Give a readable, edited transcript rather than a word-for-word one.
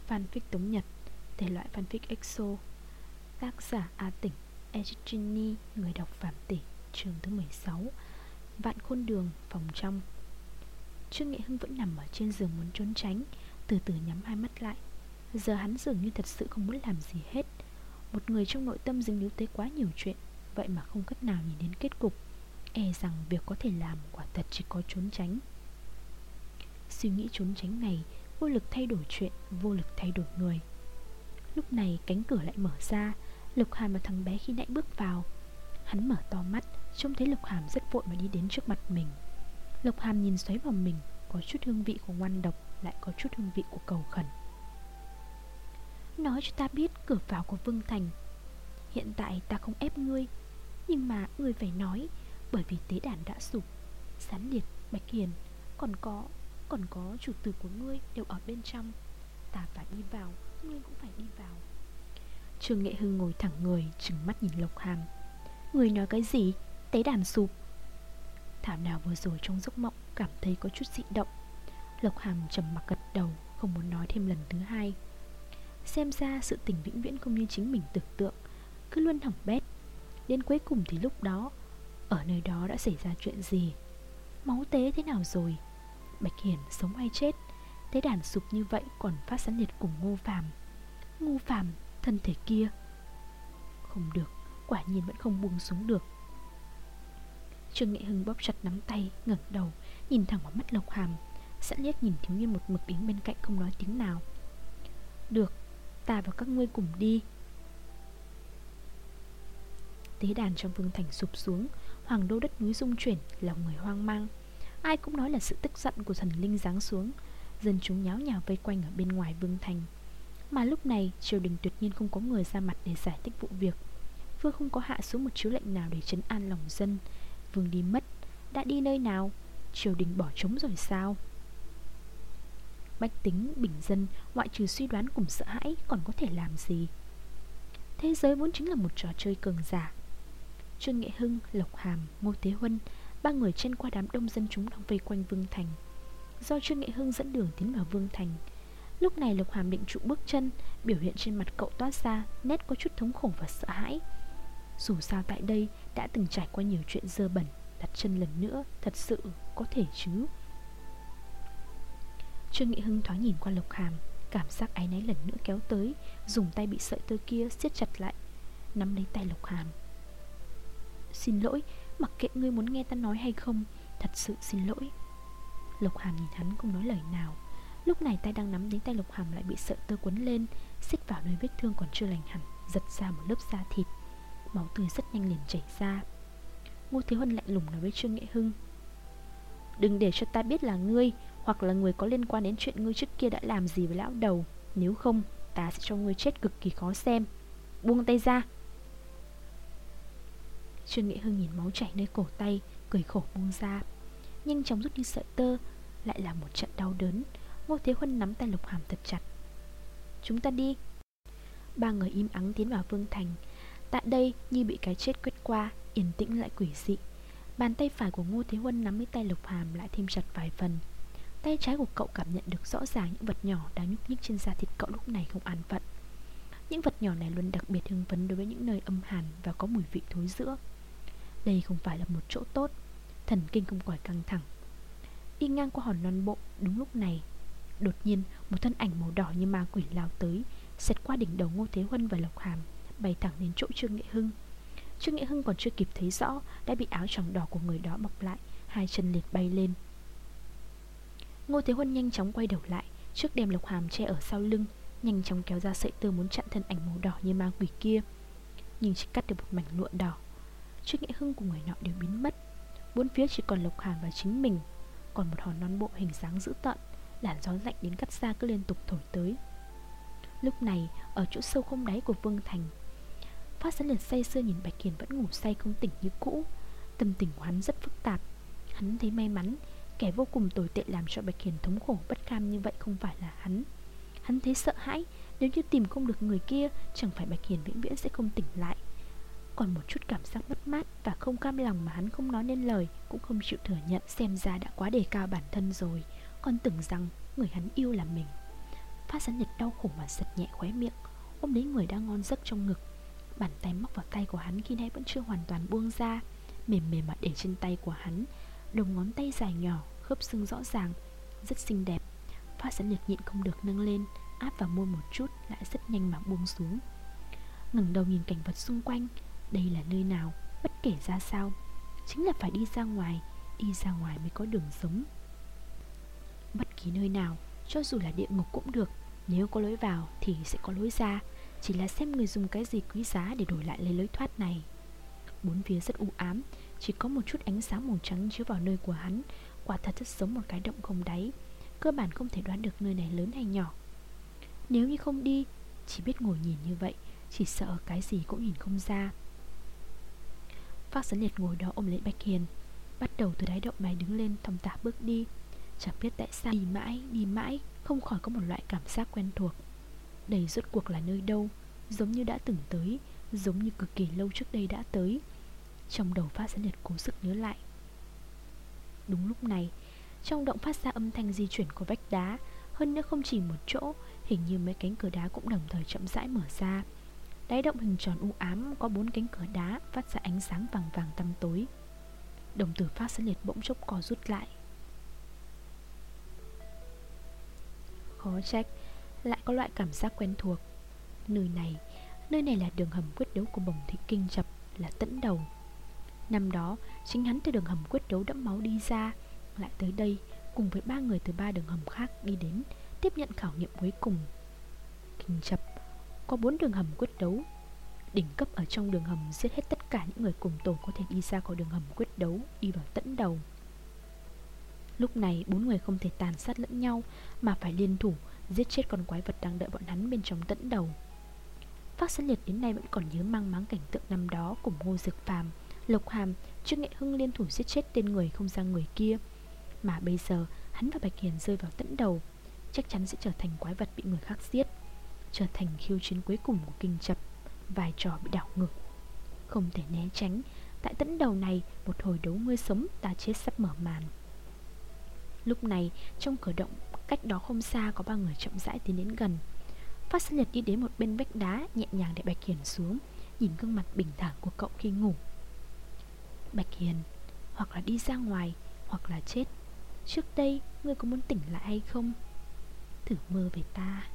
Fanfic Tống Nhật, thể loại fanfic EXO. Tác giả A Tỉnh, Egini, người đọc Phạm Tỷ. Chương thứ 16. Vạn khôn đường, phòng trong. Trương Nghệ Hưng vẫn nằm ở trên giường muốn trốn tránh, từ từ nhắm hai mắt lại. Giờ hắn dường như thật sự không muốn làm gì hết. Một người trong nội tâm dính líu tới quá nhiều chuyện, vậy mà không cách nào nhìn đến kết cục. E rằng việc có thể làm quả thật chỉ có trốn tránh. Suy nghĩ trốn tránh này vô lực thay đổi chuyện, vô lực thay đổi người. Lúc này cánh cửa lại mở ra. Lục Hàm và thằng bé khi nãy bước vào. Hắn mở to mắt, trông thấy Lục Hàm rất vội mà đi đến trước mặt mình. Lục Hàm nhìn xoáy vào mình, có chút hương vị của ngoan độc, lại có chút hương vị của cầu khẩn. Nói cho ta biết cửa vào của Vương Thành. Hiện tại ta không ép ngươi, nhưng mà ngươi phải nói, bởi vì tế đàn đã sụp. Gián Liệt, Bạch Hiền, còn có chủ tử của ngươi đều ở bên trong. Ta phải đi vào, ngươi cũng phải đi vào. Trương Nghệ Hưng ngồi thẳng người, trừng mắt nhìn Lục Hàm. Ngươi nói cái gì? Tế đàn sụp? Thảo nào vừa rồi trong giấc mộng cảm thấy có chút dị động. Lục Hàm trầm mặc gật đầu, không muốn nói thêm lần thứ hai. Xem ra sự tình vĩnh viễn không như chính mình tưởng tượng, cứ luôn hỏng bét. Đến cuối cùng thì lúc đó, ở nơi đó đã xảy ra chuyện gì? Máu tế thế nào rồi? Bạch Hiền sống hay chết? Tế đàn sụp như vậy còn phát Gián Liệt cùng Ngô Phàm. Ngô Phàm, thân thể kia. Không được, quả nhiên vẫn không buông xuống được. Trương Nghệ Hưng bóp chặt nắm tay, ngẩng đầu, nhìn thẳng vào mắt Lục Hàm. Giãn Liệt nhìn thiếu niên một mực đứng bên cạnh không nói tiếng nào. Được, ta và các ngươi cùng đi. Tế đàn trong Vương Thành sụp xuống, hoàng đô đất núi rung chuyển, lòng người hoang mang. Ai cũng nói là sự tức giận của thần linh giáng xuống. Dân chúng nháo nhào vây quanh ở bên ngoài Vương Thành. Mà lúc này triều đình tuyệt nhiên không có người ra mặt để giải thích vụ việc. Vương không có hạ xuống một chiếu lệnh nào để trấn an lòng dân. Vương đi mất, đã đi nơi nào? Triều đình bỏ trống rồi sao? Bách tính, bình dân, ngoại trừ suy đoán cùng sợ hãi, còn có thể làm gì? Thế giới vốn chính là một trò chơi cường giả. Trương Nghệ Hưng, Lục Hàm, Ngô Thế Huân, ba người chen qua đám đông dân chúng đang vây quanh Vương Thành. Do Trương Nghệ Hưng dẫn đường tiến vào Vương Thành. Lúc này Lục Hàm định trụ bước chân, biểu hiện trên mặt cậu toát ra nét có chút thống khổ và sợ hãi. Dù sao tại đây đã từng trải qua nhiều chuyện dơ bẩn, đặt chân lần nữa thật sự có thể chứ? Trương Nghệ Hưng thoáng nhìn qua Lục Hàm, cảm giác áy náy lần nữa kéo tới, dùng tay bị sợi tơ kia siết chặt lại, nắm lấy tay Lục Hàm. Xin lỗi, mặc kệ ngươi muốn nghe ta nói hay không, thật sự xin lỗi. Lục Hàm nhìn hắn không nói lời nào. Lúc này tay đang nắm đến tay Lục Hàm lại bị sợi tơ quấn lên, siết vào nơi vết thương còn chưa lành hẳn, giật ra một lớp da thịt. Máu tươi rất nhanh liền chảy ra. Ngô Thế Huân lạnh lùng nói với Trương Nghệ Hưng. Đừng để cho ta biết là ngươi hoặc là người có liên quan đến chuyện ngươi trước kia đã làm gì với lão đầu. Nếu không, ta sẽ cho ngươi chết cực kỳ khó xem. Buông tay ra. Trương Nghệ Hưng nhìn máu chảy nơi cổ tay, cười khổ buông ra. Nhanh chóng rút đi sợi tơ. Lại là một trận đau đớn. Ngô Thế Huân nắm tay Lục Hàm thật chặt. Chúng ta đi. Ba người im ắng tiến vào Vương Thành. Tại đây như bị cái chết quét qua, yên tĩnh lại quỷ dị. Bàn tay phải của Ngô Thế Huân nắm lấy tay Lục Hàm lại thêm chặt vài phần. Tay trái của cậu cảm nhận được rõ ràng những vật nhỏ đang nhúc nhích trên da thịt cậu lúc này không an phận. Những vật nhỏ này luôn đặc biệt hưng phấn đối với những nơi âm hàn và có mùi vị thối rữa. Đây không phải là một chỗ tốt. Thần kinh không khỏi căng thẳng. Đi ngang qua hòn non bộ, đúng lúc này đột nhiên một thân ảnh màu đỏ như ma quỷ lao tới, xẹt qua đỉnh đầu Ngô Thế Huân và Lục Hàm, bay thẳng đến chỗ Trương Nghệ Hưng. Trương Nghệ Hưng còn chưa kịp thấy rõ, đã bị áo choàng đỏ của người đó bọc lại, hai chân liệt bay lên. Ngô Thế Huân nhanh chóng quay đầu lại, trước đem Lục Hàm che ở sau lưng, nhanh chóng kéo ra sợi tơ muốn chặn thân ảnh màu đỏ như ma quỷ kia, nhưng chỉ cắt được một mảnh lụa đỏ. Trương Nghệ Hưng cùng người nọ đều biến mất. Bốn phía chỉ còn Lục Hàm và chính mình. Còn một hòn non bộ hình dáng dữ tợn, làn gió lạnh đến cắt da cứ liên tục thổi tới. Lúc này ở chỗ sâu không đáy của Vương Thành, Phát Gián Liệt say sưa nhìn Bạch Hiền vẫn ngủ say không tỉnh như cũ. Tâm tình của hắn rất phức tạp. Hắn thấy may mắn, kẻ vô cùng tồi tệ làm cho Bạch Hiền thống khổ bất cam như vậy không phải là hắn. Hắn thấy sợ hãi, nếu như tìm không được người kia, chẳng phải Bạch Hiền vĩnh viễn sẽ không tỉnh lại. Còn một chút cảm giác mất mát và không cam lòng mà hắn không nói nên lời, cũng không chịu thừa nhận. Xem ra đã quá đề cao bản thân rồi, còn tưởng rằng người hắn yêu là mình. Phát Sán Nhật đau khổ mà giật nhẹ khóe miệng, ôm lấy người đang ngon giấc trong ngực. Bàn tay móc vào tay của hắn khi nãy vẫn chưa hoàn toàn buông ra, mềm mềm mà để trên tay của hắn. Đầu ngón tay dài nhỏ, khớp xương rõ ràng, rất xinh đẹp. Phát Sán Nhật nhịn không được nâng lên, áp vào môi một chút, lại rất nhanh mà buông xuống. Ngẩng đầu nhìn cảnh vật xung quanh. Đây là nơi nào? Bất kể ra sao, chính là phải đi ra ngoài. Đi ra ngoài mới có đường sống. Bất kỳ nơi nào, cho dù là địa ngục cũng được. Nếu có lối vào thì sẽ có lối ra. Chỉ là xem người dùng cái gì quý giá để đổi lại lấy lối thoát này. Bốn phía rất u ám, chỉ có một chút ánh sáng màu trắng chiếu vào nơi của hắn. Quả thật rất giống một cái động không đáy. Cơ bản không thể đoán được nơi này lớn hay nhỏ. Nếu như không đi, chỉ biết ngồi nhìn như vậy, chỉ sợ cái gì cũng nhìn không ra. Phác Sán Liệt ngồi đó ôm lấy Bạch Hiền, bắt đầu từ đáy động này đứng lên thong thả bước đi. Chẳng biết tại sao đi mãi không khỏi có một loại cảm giác quen thuộc. Đây rốt cuộc là nơi đâu? Giống như đã từng tới, giống như cực kỳ lâu trước đây đã tới. Trong đầu Phác Sán Liệt cố sức nhớ lại. Đúng lúc này, trong động phát ra âm thanh di chuyển của vách đá. Hơn nữa không chỉ một chỗ, hình như mấy cánh cửa đá cũng đồng thời chậm rãi mở ra. Đáy động hình tròn u ám có 4 cánh cửa đá phát ra ánh sáng vàng vàng tăm tối. Đồng tử Phác Sán Liệt bỗng chốc co rút lại. Khó trách lại có loại cảm giác quen thuộc. Nơi này là đường hầm quyết đấu của Bồng Thị Kinh Chập, là Tẫn Đầu. Năm đó chính hắn từ đường hầm quyết đấu đẫm máu đi ra, lại tới đây cùng với 3 người từ 3 đường hầm khác đi đến tiếp nhận khảo nghiệm cuối cùng. Kinh Chập có 4 đường hầm quyết đấu. Đỉnh cấp ở trong đường hầm giết hết tất cả những người cùng tổ có thể đi ra khỏi đường hầm quyết đấu, đi vào Tẫn Đầu. Lúc này 4 người không thể tàn sát lẫn nhau, mà phải liên thủ giết chết con quái vật đang đợi bọn hắn bên trong Tẫn Đầu. Phác Sán Liệt đến nay vẫn còn nhớ mang máng cảnh tượng năm đó cùng Ngô Dược Phàm, Lộc Hàm, Trương Nghệ Hưng liên thủ giết chết tên người không ra người kia. Mà bây giờ hắn và Bạch Hiền rơi vào Tẫn Đầu, chắc chắn sẽ trở thành quái vật bị người khác giết, trở thành khiêu chiến cuối cùng của Kinh Chập. Vai trò bị đảo ngược, không thể né tránh. Tại Tẫn Đầu này, một hồi đấu ngươi sống ta chết sắp mở màn. Lúc này trong cửa động cách đó không xa có 3 người chậm rãi tiến đến gần. Phác Sán Liệt đi đến một bên vách đá, nhẹ nhàng để Bạch Hiền xuống, nhìn gương mặt bình thản của cậu khi ngủ. Bạch Hiền, hoặc là đi ra ngoài, hoặc là chết. Trước đây ngươi có muốn tỉnh lại hay không? Thử mơ về ta.